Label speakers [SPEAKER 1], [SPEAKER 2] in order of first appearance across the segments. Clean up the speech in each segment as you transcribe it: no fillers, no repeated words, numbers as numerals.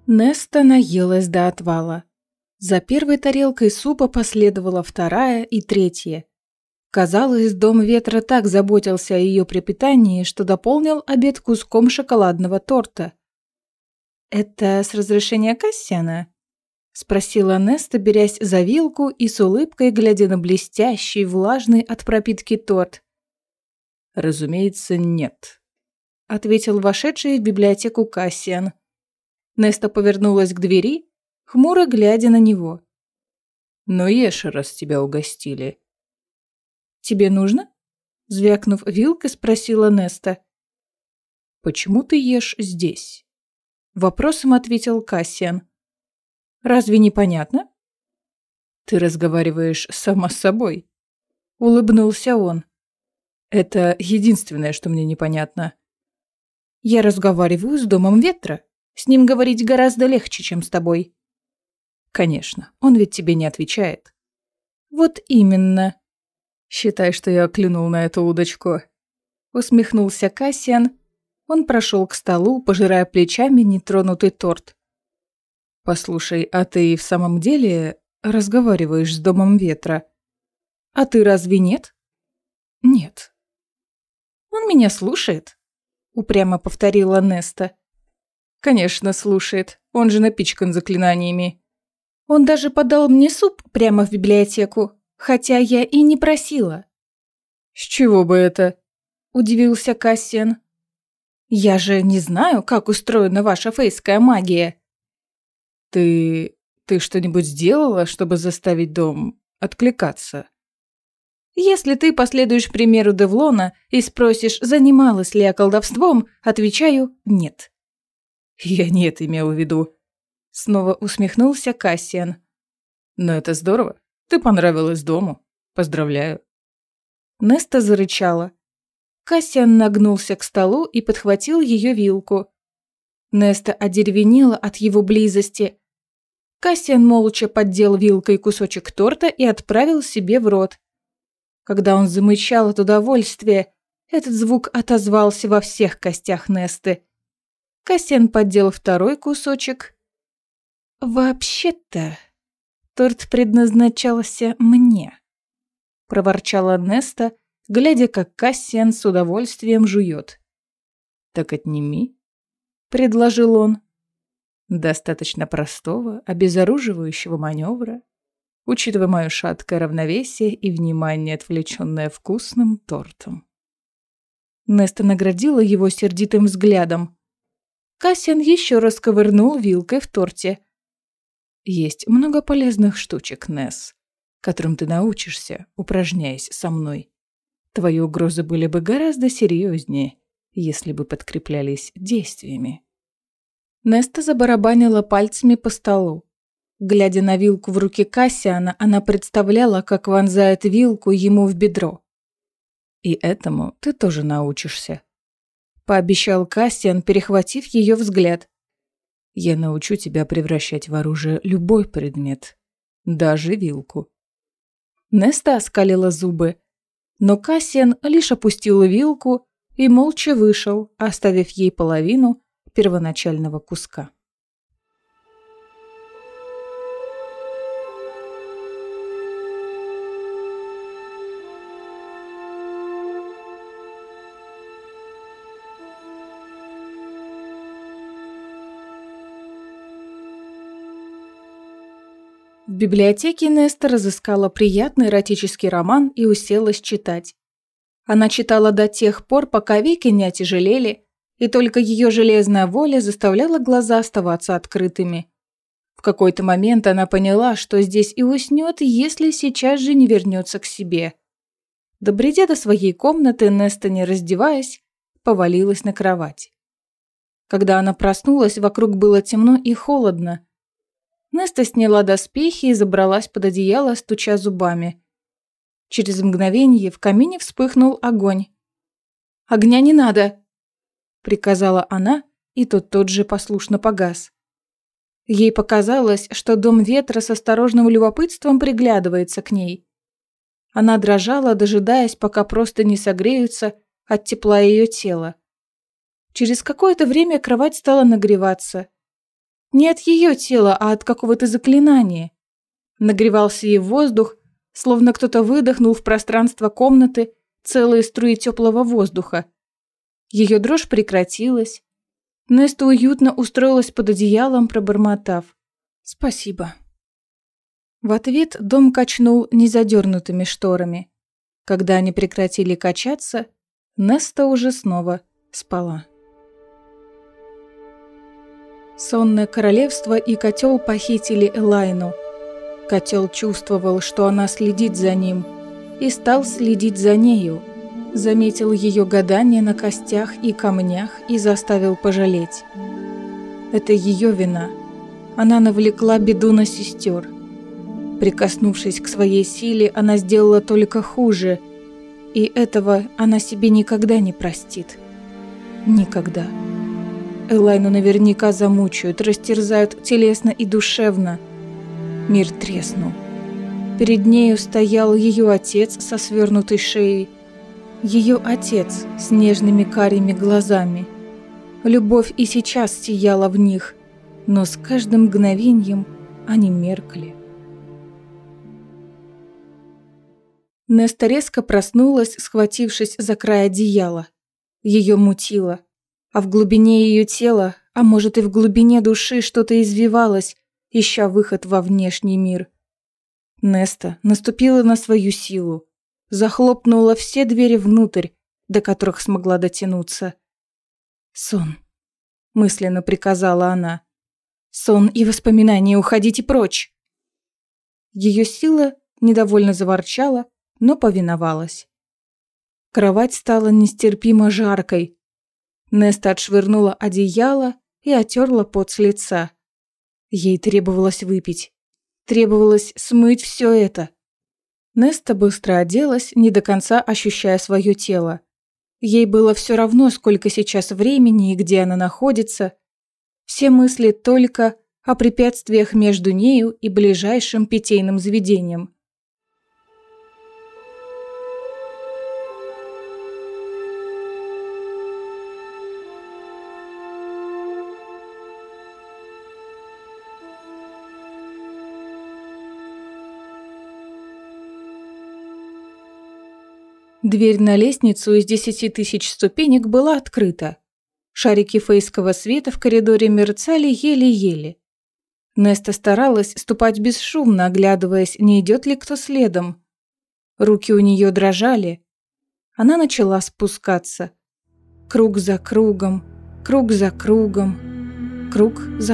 [SPEAKER 1] Неста наелась до отвала. За первой тарелкой супа последовала вторая и третья. Казалось, Дом Ветра так заботился о ее пропитании, что дополнил обед куском шоколадного торта. «Это с разрешения Кассиана?» – спросила Неста, берясь за вилку и с улыбкой глядя на блестящий, влажный от пропитки торт.
[SPEAKER 2] «Разумеется, нет»,
[SPEAKER 1] – ответил вошедший в библиотеку Кассиан. Неста повернулась к двери, хмуро глядя на него.
[SPEAKER 2] «Но ешь, раз тебя угостили».
[SPEAKER 1] «Тебе нужно?» – звякнув вилкой, спросила Неста.
[SPEAKER 2] «Почему ты ешь здесь?»
[SPEAKER 1] – вопросом ответил Кассиан. «Разве непонятно?»
[SPEAKER 2] «Ты разговариваешь сама с собой»,
[SPEAKER 1] – улыбнулся он.
[SPEAKER 2] «Это единственное, что мне непонятно».
[SPEAKER 1] «Я разговариваю с Домом Ветра. С ним говорить гораздо легче, чем с тобой».
[SPEAKER 2] «Конечно, он ведь тебе не отвечает».
[SPEAKER 1] «Вот именно».
[SPEAKER 2] «Считай, что я клюнул на эту удочку»,
[SPEAKER 1] — усмехнулся Кассиан. Он прошел к столу, пожирая плечами нетронутый торт.
[SPEAKER 2] «Послушай, а ты в самом деле разговариваешь с Домом Ветра?»
[SPEAKER 1] «А ты разве нет?»
[SPEAKER 2] «Нет».
[SPEAKER 1] «Он меня слушает», — упрямо повторила Неста.
[SPEAKER 2] «Конечно, слушает. Он же напичкан заклинаниями».
[SPEAKER 1] «Он даже подал мне суп прямо в библиотеку, хотя я и не просила».
[SPEAKER 2] «С чего бы это?»
[SPEAKER 1] – удивился Кассиан. «Я же не знаю, как устроена ваша фейская магия».
[SPEAKER 2] Ты что-нибудь сделала, чтобы заставить дом откликаться?»
[SPEAKER 1] «Если ты последуешь примеру Девлона и спросишь, занималась ли я колдовством, отвечаю «нет».
[SPEAKER 2] «Я не это имел в виду», — снова усмехнулся Кассиан. «Но это здорово. Ты понравилась дому. Поздравляю».
[SPEAKER 1] Неста зарычала. Кассиан нагнулся к столу и подхватил ее вилку. Неста одеревенела от его близости. Кассиан молча поддел вилкой кусочек торта и отправил себе в рот. Когда он замычал от удовольствия, этот звук отозвался во всех костях Несты. Кассиан поддел второй кусочек. «Вообще-то, торт предназначался мне», – проворчала Неста, глядя, как Кассиан с удовольствием жует.
[SPEAKER 2] «Так отними»,
[SPEAKER 1] – предложил он.
[SPEAKER 2] «Достаточно простого, обезоруживающего маневра, учитывая мое шаткое равновесие и внимание, отвлеченное вкусным тортом».
[SPEAKER 1] Неста наградила его сердитым взглядом. Кассиан еще раз ковырнул вилкой в торте.
[SPEAKER 2] «Есть много полезных штучек, Несс, которым ты научишься, упражняясь со мной. Твои угрозы были бы гораздо серьезнее, если бы подкреплялись действиями».
[SPEAKER 1] Неста забарабанила пальцами по столу. Глядя на вилку в руке Кассиана, она представляла, как вонзает вилку ему в бедро.
[SPEAKER 2] «И этому ты тоже научишься»,
[SPEAKER 1] – пообещал Кассиан, перехватив ее взгляд.
[SPEAKER 2] «Я научу тебя превращать в оружие любой предмет, даже вилку».
[SPEAKER 1] Неста оскалила зубы, но Кассиан лишь опустил вилку и молча вышел, оставив ей половину первоначального куска. В библиотеке Неста разыскала приятный эротический роман и уселась читать. Она читала до тех пор, пока веки не отяжелели, и только ее железная воля заставляла глаза оставаться открытыми. В какой-то момент она поняла, что здесь и уснет, если сейчас же не вернется к себе. Добредя до своей комнаты, Неста, не раздеваясь, повалилась на кровать. Когда она проснулась, вокруг было темно и холодно. Неста сняла доспехи и забралась под одеяло, стуча зубами. Через мгновение в камине вспыхнул огонь. «Огня не надо!» – приказала она, и тот же послушно погас. Ей показалось, что Дом Ветра с осторожным любопытством приглядывается к ней. Она дрожала, дожидаясь, пока просто не согреются от тепла ее тела. Через какое-то время кровать стала нагреваться. Не от ее тела, а от какого-то заклинания. Нагревался ей воздух, словно кто-то выдохнул в пространство комнаты целые струи теплого воздуха. Ее дрожь прекратилась. Неста уютно устроилась под одеялом, пробормотав: «Спасибо». В ответ дом качнул незадернутыми шторами. Когда они прекратили качаться, Неста уже снова спала. Сонное королевство и котел похитили Элайну. Котел чувствовал, что она следит за ним, и стал следить за нею. Заметил ее гадание на костях и камнях и заставил пожалеть. Это ее вина. Она навлекла беду на сестер. Прикоснувшись к своей силе, она сделала только хуже, и этого она себе никогда не простит. Никогда. Элайну наверняка замучают, растерзают телесно и душевно. Мир треснул. Перед нею стоял ее отец со свернутой шеей. Ее отец с нежными карими глазами. Любовь и сейчас сияла в них, но с каждым мгновением они меркли. Неста резко проснулась, схватившись за край одеяла. Ее мутило. А в глубине ее тела, а может и в глубине души, что-то извивалось, ища выход во внешний мир. Неста наступила на свою силу, захлопнула все двери внутрь, до которых смогла дотянуться. «Сон», — мысленно приказала она. «Сон и воспоминания, уходите прочь!» Ее сила недовольно заворчала, но повиновалась. Кровать стала нестерпимо жаркой. Неста отшвырнула одеяло и отерла пот с лица. Ей требовалось выпить. Требовалось смыть все это. Неста быстро оделась, не до конца ощущая свое тело. Ей было все равно, сколько сейчас времени и где она находится. Все мысли только о препятствиях между нею и ближайшим питейным заведением. Дверь на лестницу из 10 тысяч ступенек была открыта. Шарики фейского света в коридоре мерцали еле-еле. Неста старалась ступать бесшумно, оглядываясь, не идет ли кто следом. Руки у нее дрожали. Она начала спускаться. Круг за кругом, круг за кругом, круг за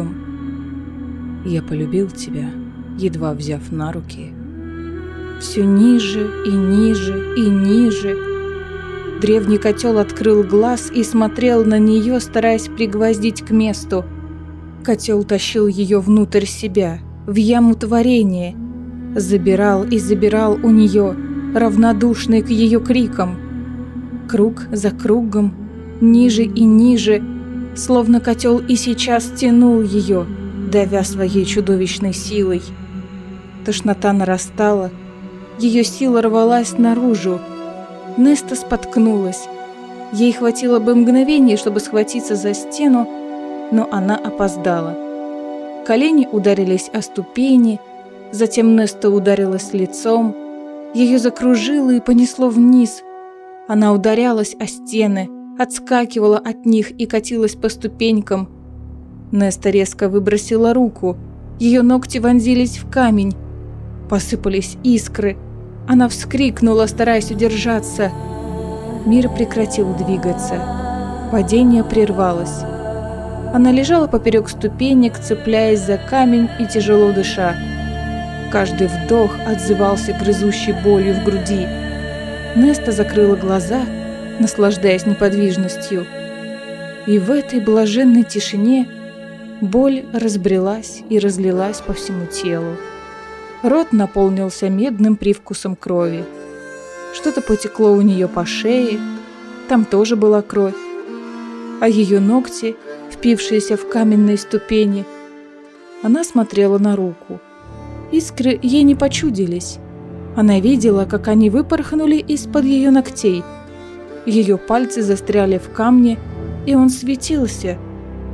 [SPEAKER 1] кругом. Я полюбил тебя, едва взяв на руки. Все ниже и ниже и ниже. Древний котел открыл глаз и смотрел на нее, стараясь пригвоздить к месту. Котел тащил ее внутрь себя, в яму творения. Забирал и забирал у нее, равнодушный к ее крикам. Круг за кругом, ниже и ниже, словно котел и сейчас тянул ее, давя своей чудовищной силой. Тошнота нарастала. Ее сила рвалась наружу. Неста споткнулась. Ей хватило бы мгновения, чтобы схватиться за стену, но она опоздала. Колени ударились о ступени, затем Неста ударилась лицом. Ее закружило и понесло вниз. Она ударялась о стены, отскакивала от них и катилась по ступенькам. Неста резко выбросила руку. Ее ногти вонзились в камень. Посыпались искры. Она вскрикнула, стараясь удержаться. Мир прекратил двигаться. Падение прервалось. Она лежала поперек ступенек, цепляясь за камень и тяжело дыша. Каждый вдох отзывался грызущей болью в груди. Неста закрыла глаза, наслаждаясь неподвижностью. И в этой блаженной тишине боль разбрелась и разлилась по всему телу. Рот наполнился медным привкусом крови. Что-то потекло у нее по шее, там тоже была кровь. А ее ногти, впившиеся в каменные ступени, она смотрела на руку. Искры ей не почудились. Она видела, как они выпорхнули из-под ее ногтей. Ее пальцы застряли в камне, и он светился.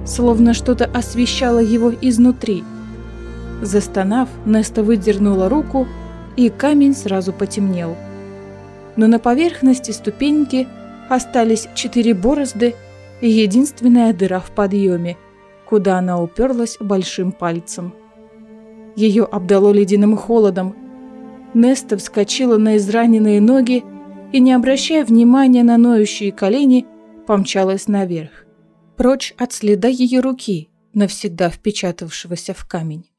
[SPEAKER 1] словно что-то освещало его изнутри. Застонав, Неста выдернула руку, и камень сразу потемнел. Но на поверхности ступеньки остались 4 борозды и единственная дыра в подъеме, куда она уперлась большим пальцем. Ее обдало ледяным холодом. Неста вскочила на израненные ноги и, не обращая внимания на ноющие колени, помчалась наверх, прочь от следа ее руки, навсегда впечатавшегося в камень.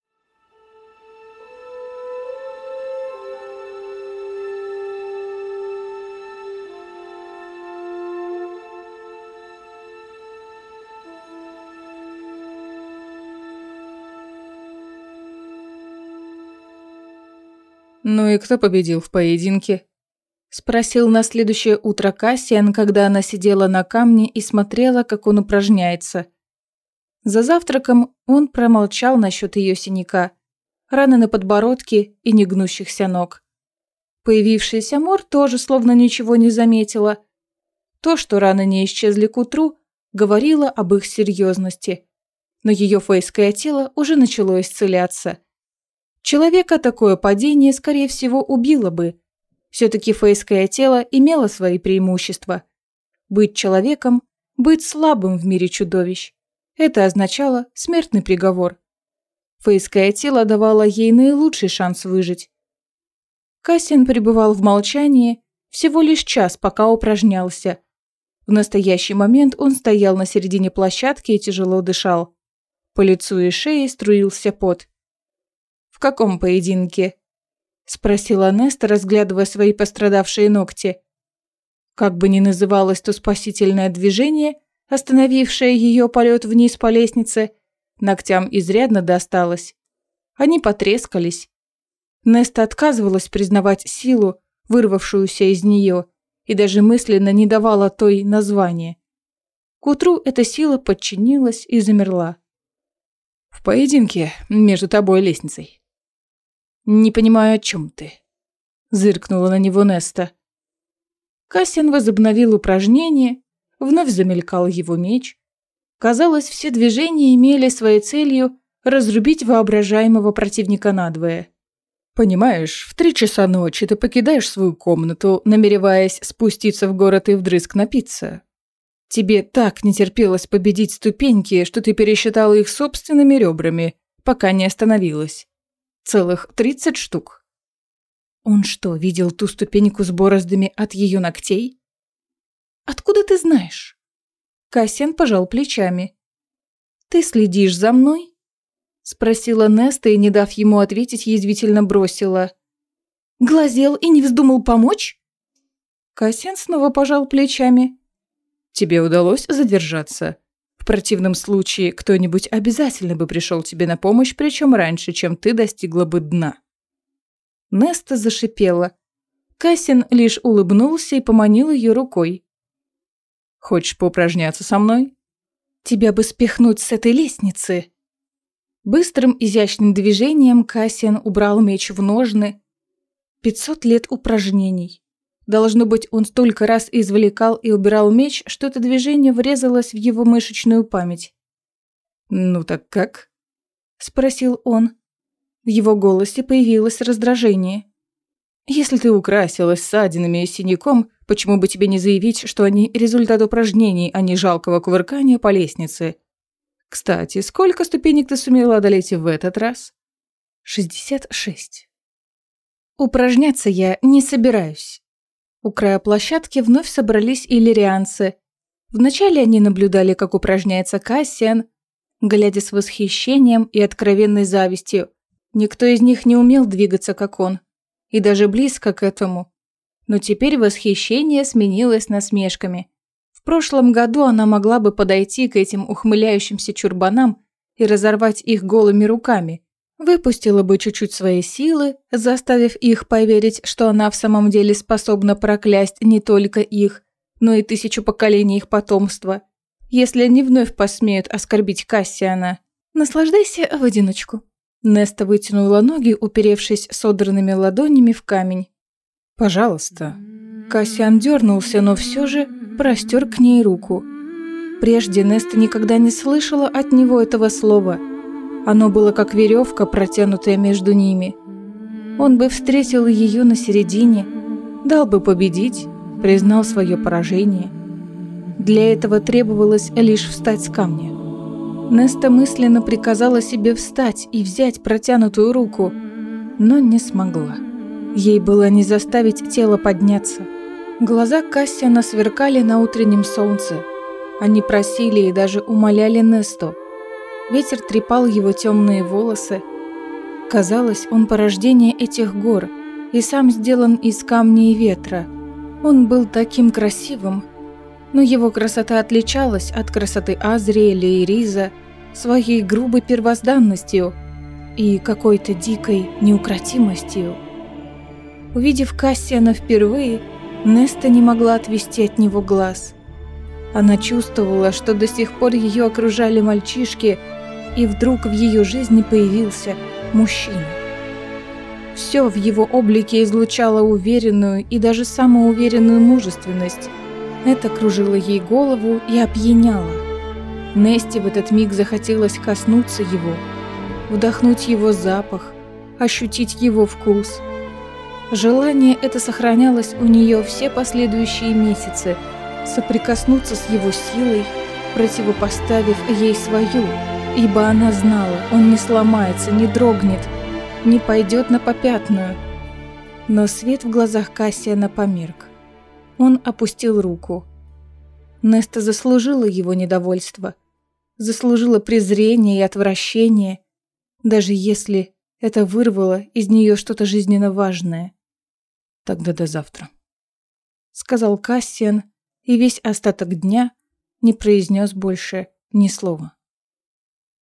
[SPEAKER 2] «Ну и кто победил в поединке?» – спросил на следующее утро Кассиан, когда она сидела на камне и смотрела, как он упражняется. За завтраком он промолчал насчет ее синяка, раны на подбородке и негнущихся ног. Появившаяся Мор тоже словно ничего не заметила. То, что раны не исчезли к утру, говорило об их серьезности, но ее фейское тело уже начало исцеляться. Человека такое падение, скорее всего, убило бы. Все-таки фейское тело имело свои преимущества. Быть человеком, быть слабым в мире чудовищ. Это означало смертный приговор. Фейское тело давало ей наилучший шанс выжить. Кассиан пребывал в молчании всего лишь час, пока упражнялся. В настоящий момент он стоял на середине площадки и тяжело дышал. По лицу и шее струился пот. «В каком поединке?» – спросила Неста, разглядывая свои пострадавшие ногти. Как бы ни называлось то спасительное движение, остановившее ее полет вниз по лестнице, ногтям изрядно досталось. Они потрескались. Неста отказывалась признавать силу, вырвавшуюся из нее, и даже мысленно не давала той названия. К утру эта сила подчинилась и замерла. «В поединке между тобой и лестницей». «Не понимаю, о чем ты», – зыркнула на него Неста. Кассиан возобновил упражнение, вновь замелькал его меч. Казалось, все движения имели своей целью разрубить воображаемого противника надвое. «Понимаешь, в 3 часа ночи ты покидаешь свою комнату, намереваясь спуститься в город и вдрызг напиться. Тебе так не терпелось победить ступеньки, что ты пересчитала их собственными ребрами, пока не остановилась. Целых 30 штук». Он что, видел ту ступеньку с бороздами от ее ногтей? «Откуда ты знаешь?» Кассиан пожал плечами. «Ты следишь за мной?» Спросила Неста и, не дав ему ответить, язвительно бросила. «Глазел и не вздумал помочь?» Кассиан снова пожал плечами. «Тебе удалось задержаться? В противном случае кто-нибудь обязательно бы пришел тебе на помощь, причем раньше, чем ты достигла бы дна». Неста зашипела. Кассиан лишь улыбнулся и поманил ее рукой. «Хочешь поупражняться со мной?» «Тебя бы спихнуть с этой лестницы». Быстрым изящным движением Кассиан убрал меч в ножны. 500 лет упражнений. Должно быть, он столько раз извлекал и убирал меч, что это движение врезалось в его мышечную память. «Ну так как?» – спросил он. В его голосе появилось раздражение. «Если ты украсилась ссадинами и синяком, почему бы тебе не заявить, что они результат упражнений, а не жалкого кувыркания по лестнице? Кстати, сколько ступенек ты сумела одолеть в этот раз?» 66. «Упражняться я не собираюсь». У края площадки вновь собрались иллирианцы. Вначале они наблюдали, как упражняется Кассиан, глядя с восхищением и откровенной завистью. Никто из них не умел двигаться, как он, и даже близко к этому. Но теперь восхищение сменилось насмешками. В прошлом году она могла бы подойти к этим ухмыляющимся чурбанам и разорвать их голыми руками, выпустила бы чуть-чуть своей силы, заставив их поверить, что она в самом деле способна проклясть не только их, но и 1000 поколений их потомства, если они вновь посмеют оскорбить Кассиана. «Наслаждайся в одиночку». Неста вытянула ноги, уперевшись содранными ладонями в камень. «Пожалуйста». Кассиан дернулся, но все же простер к ней руку.
[SPEAKER 1] Прежде Неста никогда не слышала от него этого слова. Оно было как веревка, протянутая между ними. Он бы встретил ее на середине, дал бы победить, признал свое поражение. Для этого требовалось лишь встать с камня. Неста мысленно приказала себе встать и взять протянутую руку, но не смогла. Ей было не заставить тело подняться. Глаза Кассиана сверкали на утреннем солнце. Они просили и даже умоляли Несту. Ветер трепал его темные волосы. Казалось, он порождение этих гор и сам сделан из камня и ветра. Он был таким красивым, но его красота отличалась от красоты Азриэля и Риза своей грубой первозданностью и какой-то дикой неукротимостью. Увидев Кассиана впервые, Неста не могла отвести от него глаз. Она чувствовала, что до сих пор ее окружали мальчишки, и вдруг в ее жизни появился мужчина. Все в его облике излучало уверенную и даже самоуверенную мужественность. Это кружило ей голову и опьяняло. Несте в этот миг захотелось коснуться его, вдохнуть его запах, ощутить его вкус. Желание это сохранялось у нее все последующие месяцы, соприкоснуться с его силой, противопоставив ей свою, ибо она знала, он не сломается, не дрогнет, не пойдет на попятную. Но свет в глазах Кассиана померк. Он опустил руку. Неста заслужила его недовольство, заслужила презрение и отвращение, даже если это вырвало из нее что-то жизненно важное.
[SPEAKER 2] «Тогда до завтра»,
[SPEAKER 1] — сказал Кассиан, и весь остаток дня не произнес больше ни слова.